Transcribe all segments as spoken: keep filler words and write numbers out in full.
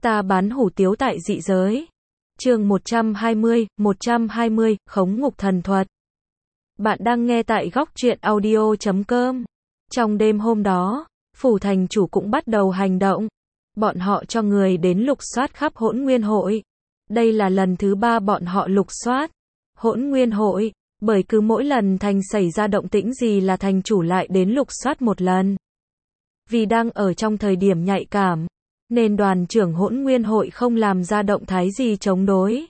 Ta bán hủ tiếu tại dị giới. Chương một trăm hai mươi, một trăm hai mươi, Khống ngục thần thuật. Bạn đang nghe tại góc truyện audio chấm com. Trong đêm hôm đó, phủ thành chủ cũng bắt đầu hành động. Bọn họ cho người đến lục soát khắp Hỗn Nguyên Hội. Đây là lần thứ ba bọn họ lục soát Hỗn Nguyên Hội, bởi cứ mỗi lần thành xảy ra động tĩnh gì là thành chủ lại đến lục soát một lần. Vì đang ở trong thời điểm nhạy cảm, nên đoàn trưởng Hỗn Nguyên Hội không làm ra động thái gì chống đối.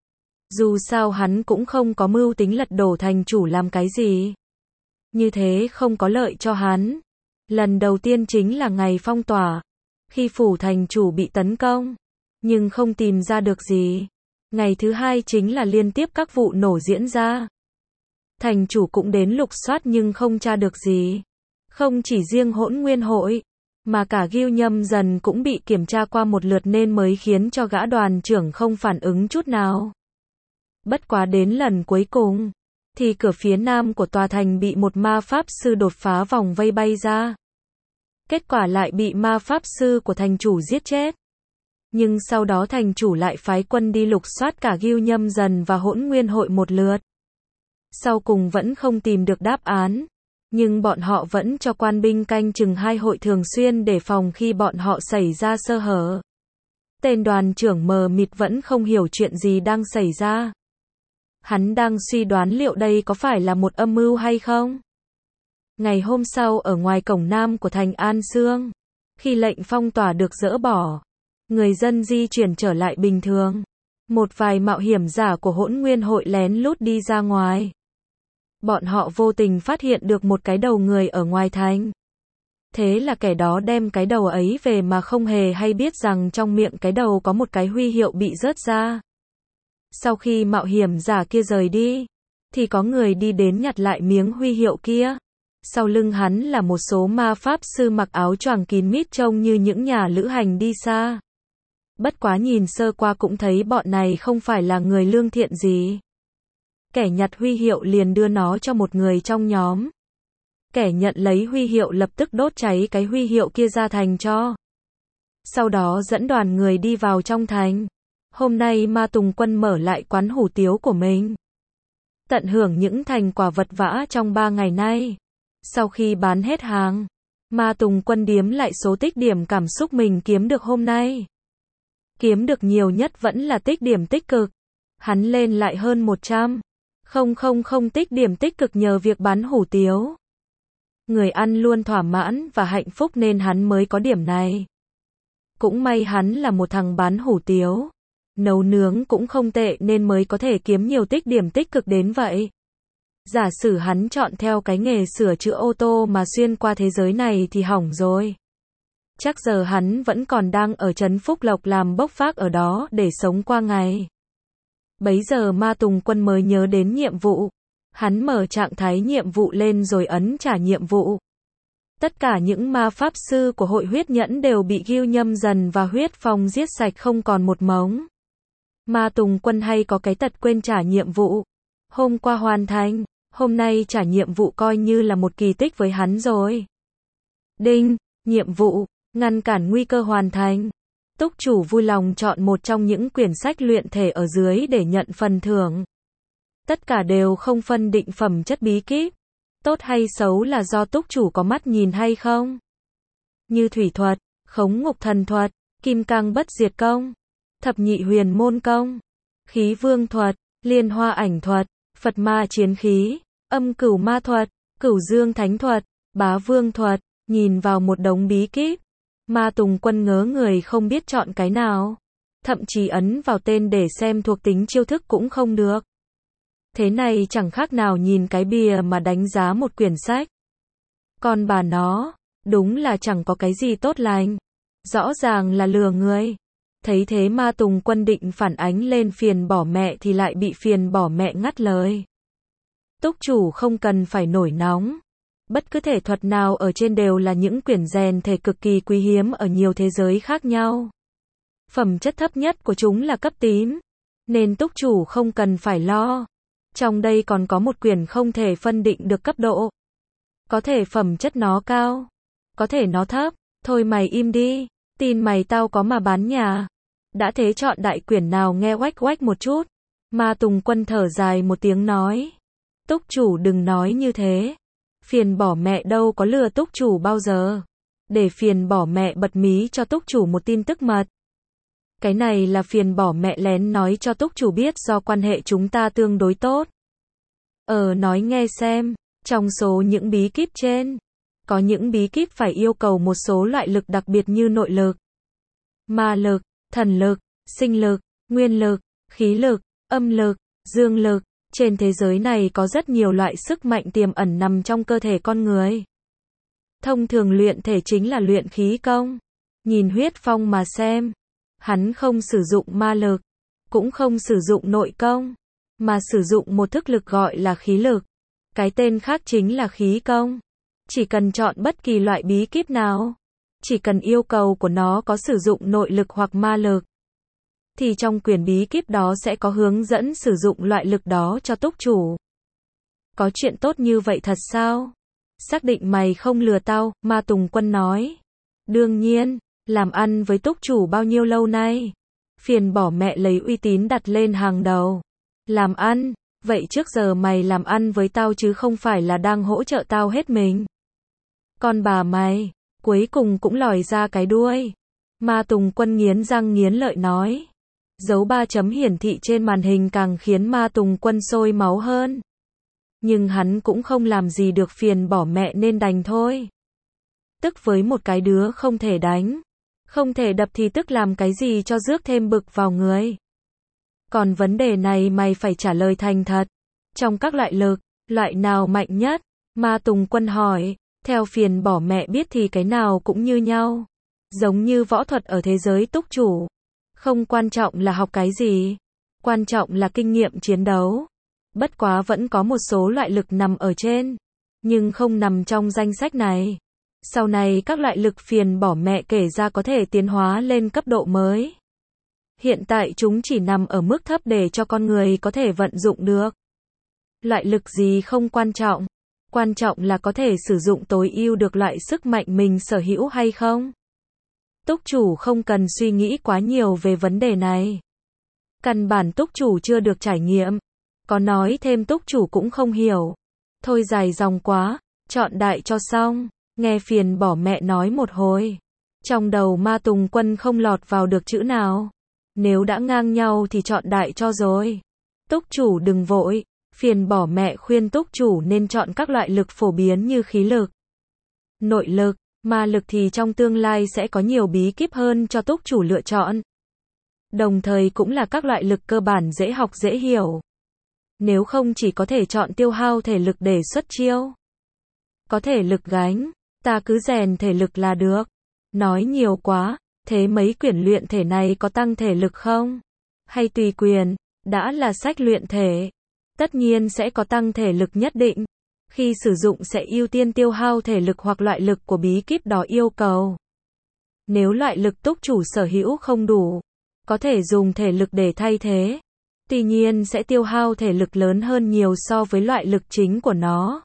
Dù sao hắn cũng không có mưu tính lật đổ thành chủ làm cái gì. Như thế không có lợi cho hắn. Lần đầu tiên chính là ngày phong tỏa, khi phủ thành chủ bị tấn công, nhưng không tìm ra được gì. Ngày thứ hai chính là liên tiếp các vụ nổ diễn ra. Thành chủ cũng đến lục soát nhưng không tra được gì. Không chỉ riêng Hỗn Nguyên Hội, mà cả Gưu Nhâm Dần cũng bị kiểm tra qua một lượt nên mới khiến cho gã đoàn trưởng không phản ứng chút nào. Bất quá đến lần cuối cùng, thì cửa phía nam của tòa thành bị một ma pháp sư đột phá vòng vây bay ra. Kết quả lại bị ma pháp sư của thành chủ giết chết. Nhưng sau đó thành chủ lại phái quân đi lục soát cả Gưu Nhâm Dần và Hỗn Nguyên Hội một lượt. Sau cùng vẫn không tìm được đáp án. Nhưng bọn họ vẫn cho quan binh canh chừng hai hội thường xuyên để phòng khi bọn họ xảy ra sơ hở. Tên đoàn trưởng mờ mịt vẫn không hiểu chuyện gì đang xảy ra. Hắn đang suy đoán liệu đây có phải là một âm mưu hay không. Ngày hôm sau ở ngoài cổng nam của thành An Sương, khi lệnh phong tỏa được dỡ bỏ, người dân di chuyển trở lại bình thường. Một vài mạo hiểm giả của Hỗn Nguyên Hội lén lút đi ra ngoài. Bọn họ vô tình phát hiện được một cái đầu người ở ngoài thành. Thế là kẻ đó đem cái đầu ấy về mà không hề hay biết rằng trong miệng cái đầu có một cái huy hiệu bị rớt ra. Sau khi mạo hiểm giả kia rời đi, thì có người đi đến nhặt lại miếng huy hiệu kia. Sau lưng hắn là một số ma pháp sư mặc áo choàng kín mít trông như những nhà lữ hành đi xa. Bất quá nhìn sơ qua cũng thấy bọn này không phải là người lương thiện gì. Kẻ nhặt huy hiệu liền đưa nó cho một người trong nhóm. Kẻ nhận lấy huy hiệu lập tức đốt cháy cái huy hiệu kia ra thành tro. Sau đó dẫn đoàn người đi vào trong thành. Hôm nay Ma Tùng Quân mở lại quán hủ tiếu của mình. Tận hưởng những thành quả vật vã trong ba ngày nay. Sau khi bán hết hàng, Ma Tùng Quân điếm lại số tích điểm cảm xúc mình kiếm được hôm nay. Kiếm được nhiều nhất vẫn là tích điểm tích cực. Hắn lên lại hơn một trăm. Không không không tích điểm tích cực nhờ việc bán hủ tiếu. Người ăn luôn thỏa mãn và hạnh phúc nên hắn mới có điểm này. Cũng may hắn là một thằng bán hủ tiếu. Nấu nướng cũng không tệ nên mới có thể kiếm nhiều tích điểm tích cực đến vậy. Giả sử hắn chọn theo cái nghề sửa chữa ô tô mà xuyên qua thế giới này thì hỏng rồi. Chắc giờ hắn vẫn còn đang ở trấn Phúc Lộc làm bốc vác ở đó để sống qua ngày. Bấy giờ Ma Tùng Quân mới nhớ đến nhiệm vụ. Hắn mở trạng thái nhiệm vụ lên rồi ấn trả nhiệm vụ. Tất cả những ma pháp sư của hội huyết nhẫn đều bị Gưu Nhâm Dần và huyết phong giết sạch không còn một mống. Ma Tùng Quân hay có cái tật quên trả nhiệm vụ. Hôm qua hoàn thành, hôm nay trả nhiệm vụ coi như là một kỳ tích với hắn rồi. Đinh, nhiệm vụ, ngăn cản nguy cơ hoàn thành. Túc chủ vui lòng chọn một trong những quyển sách luyện thể ở dưới để nhận phần thưởng. Tất cả đều không phân định phẩm chất bí kíp. Tốt hay xấu là do túc chủ có mắt nhìn hay không. Như thủy thuật, khống ngục thần thuật, kim cang bất diệt công, thập nhị huyền môn công, khí vương thuật, liên hoa ảnh thuật, Phật ma chiến khí, âm cửu ma thuật, cửu dương thánh thuật, bá vương thuật. Nhìn vào một đống bí kíp, Ma Tùng Quân ngớ người không biết chọn cái nào. Thậm chí ấn vào tên để xem thuộc tính chiêu thức cũng không được. Thế này chẳng khác nào nhìn cái bìa mà đánh giá một quyển sách. Còn bà nó, đúng là chẳng có cái gì tốt lành. Rõ ràng là lừa người. Thấy thế Ma Tùng Quân định phản ánh lên phiền bỏ mẹ thì lại bị phiền bỏ mẹ ngắt lời. Túc chủ không cần phải nổi nóng. Bất cứ thể thuật nào ở trên đều là những quyển rèn thể cực kỳ quý hiếm ở nhiều thế giới khác nhau. Phẩm chất thấp nhất của chúng là cấp tím. Nên túc chủ không cần phải lo. Trong đây còn có một quyển không thể phân định được cấp độ. Có thể phẩm chất nó cao. Có thể nó thấp. Thôi mày im đi. Tin mày tao có mà bán nhà. Đã thế chọn đại quyển nào nghe oách oách một chút. Ma Tùng Quân thở dài một tiếng nói. Túc chủ đừng nói như thế. Phiền bỏ mẹ đâu có lừa túc chủ bao giờ. Để phiền bỏ mẹ bật mí cho túc chủ một tin tức mật. Cái này là phiền bỏ mẹ lén nói cho túc chủ biết do quan hệ chúng ta tương đối tốt. Ờ nói nghe xem, trong số những bí kíp trên, có những bí kíp phải yêu cầu một số loại lực đặc biệt như nội lực, ma lực, thần lực, sinh lực, nguyên lực, khí lực, âm lực, dương lực. Trên thế giới này có rất nhiều loại sức mạnh tiềm ẩn nằm trong cơ thể con người. Thông thường luyện thể chính là luyện khí công. Nhìn Huyết Phong mà xem. Hắn không sử dụng ma lực, cũng không sử dụng nội công, mà sử dụng một thức lực gọi là khí lực. Cái tên khác chính là khí công. Chỉ cần chọn bất kỳ loại bí kíp nào, chỉ cần yêu cầu của nó có sử dụng nội lực hoặc ma lực, thì trong quyển bí kíp đó sẽ có hướng dẫn sử dụng loại lực đó cho túc chủ. Có chuyện tốt như vậy thật sao? Xác định mày không lừa tao, Ma Tùng Quân nói. Đương nhiên, làm ăn với túc chủ bao nhiêu lâu nay? Phiền bỏ mẹ lấy uy tín đặt lên hàng đầu. Làm ăn? Vậy trước giờ mày làm ăn với tao chứ không phải là đang hỗ trợ tao hết mình. Con bà mày, cuối cùng cũng lòi ra cái đuôi. Ma Tùng Quân nghiến răng nghiến lợi nói. Dấu ba chấm hiển thị trên màn hình càng khiến Ma Tùng Quân sôi máu hơn. Nhưng hắn cũng không làm gì được, phiền bỏ mẹ nên đành thôi. Tức với một cái đứa không thể đánh, không thể đập thì tức làm cái gì cho rước thêm bực vào người. Còn vấn đề này mày phải trả lời thành thật. Trong các loại lực, loại nào mạnh nhất? Ma Tùng Quân hỏi. Theo phiền bỏ mẹ biết thì cái nào cũng như nhau. Giống như võ thuật ở thế giới túc chủ. Không quan trọng là học cái gì, quan trọng là kinh nghiệm chiến đấu. Bất quá vẫn có một số loại lực nằm ở trên, nhưng không nằm trong danh sách này. Sau này các loại lực phiền bỏ mẹ kể ra có thể tiến hóa lên cấp độ mới. Hiện tại chúng chỉ nằm ở mức thấp để cho con người có thể vận dụng được. Loại lực gì không quan trọng, quan trọng là có thể sử dụng tối ưu được loại sức mạnh mình sở hữu hay không. Túc chủ không cần suy nghĩ quá nhiều về vấn đề này. Căn bản túc chủ chưa được trải nghiệm. Có nói thêm túc chủ cũng không hiểu. Thôi dài dòng quá, chọn đại cho xong. Nghe phiền bỏ mẹ nói một hồi. Trong đầu Ma Tùng Quân không lọt vào được chữ nào. Nếu đã ngang nhau thì chọn đại cho rồi. Túc chủ đừng vội. Phiền bỏ mẹ khuyên túc chủ nên chọn các loại lực phổ biến như khí lực, nội lực, ma lực thì trong tương lai sẽ có nhiều bí kíp hơn cho túc chủ lựa chọn. Đồng thời cũng là các loại lực cơ bản dễ học dễ hiểu. Nếu không chỉ có thể chọn tiêu hao thể lực để xuất chiêu. Có thể lực gánh, ta cứ rèn thể lực là được. Nói nhiều quá, thế mấy quyển luyện thể này có tăng thể lực không? Hay tùy quyền, đã là sách luyện thể, tất nhiên sẽ có tăng thể lực nhất định. Khi sử dụng sẽ ưu tiên tiêu hao thể lực hoặc loại lực của bí kíp đó yêu cầu. Nếu loại lực túc chủ sở hữu không đủ, có thể dùng thể lực để thay thế. Tuy nhiên sẽ tiêu hao thể lực lớn hơn nhiều so với loại lực chính của nó.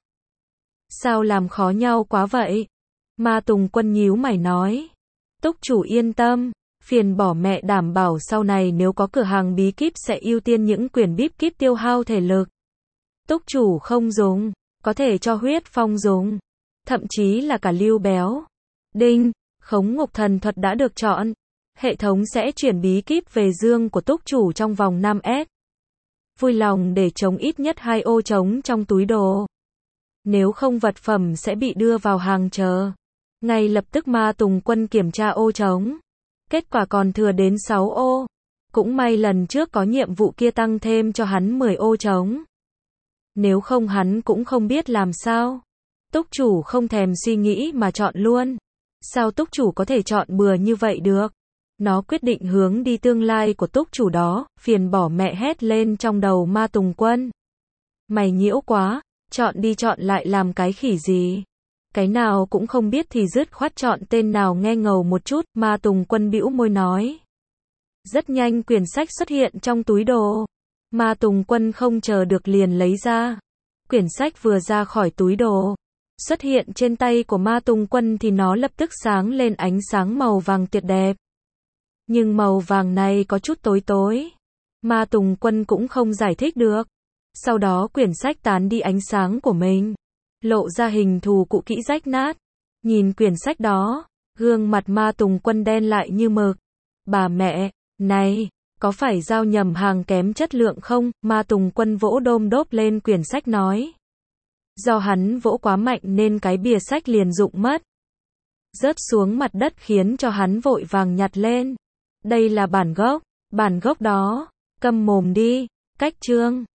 Sao làm khó nhau quá vậy? Ma Tùng Quân nhíu mày nói. Túc chủ yên tâm, phiền bỏ mẹ đảm bảo sau này nếu có cửa hàng bí kíp sẽ ưu tiên những quyển bí kíp tiêu hao thể lực. Túc chủ không dùng, có thể cho Huyết Phong dùng, thậm chí là cả Lưu Béo. Đinh, Khống Ngục Thần Thuật đã được chọn. Hệ thống sẽ chuyển bí kíp về dương của túc chủ trong vòng năm S. Vui lòng để trống ít nhất hai ô trống trong túi đồ. Nếu không vật phẩm sẽ bị đưa vào hàng chờ. Ngay lập tức Ma Tùng Quân kiểm tra ô trống. Kết quả còn thừa đến sáu ô. Cũng may lần trước có nhiệm vụ kia tăng thêm cho hắn mười ô trống. Nếu không hắn cũng không biết làm sao. Túc chủ không thèm suy nghĩ mà chọn luôn. Sao túc chủ có thể chọn bừa như vậy được? Nó quyết định hướng đi tương lai của túc chủ đó, phiền bỏ mẹ hét lên trong đầu Ma Tùng Quân. Mày nhiễu quá, chọn đi chọn lại làm cái khỉ gì? Cái nào cũng không biết thì dứt khoát chọn tên nào nghe ngầu một chút, Ma Tùng Quân bĩu môi nói. Rất nhanh quyển sách xuất hiện trong túi đồ. Ma Tùng Quân không chờ được liền lấy ra. Quyển sách vừa ra khỏi túi đồ, xuất hiện trên tay của Ma Tùng Quân thì nó lập tức sáng lên ánh sáng màu vàng tuyệt đẹp. Nhưng màu vàng này có chút tối tối. Ma Tùng Quân cũng không giải thích được. Sau đó quyển sách tán đi ánh sáng của mình, lộ ra hình thù cũ kỹ rách nát. Nhìn quyển sách đó, gương mặt Ma Tùng Quân đen lại như mực. Bà mẹ, này, có phải giao nhầm hàng kém chất lượng không? Ma Tùng Quân vỗ đôm đốp lên quyển sách nói. Do hắn vỗ quá mạnh nên cái bìa sách liền rụng mất, rớt xuống mặt đất khiến cho hắn vội vàng nhặt lên. Đây là bản gốc, bản gốc đó. Câm mồm đi, cách chương.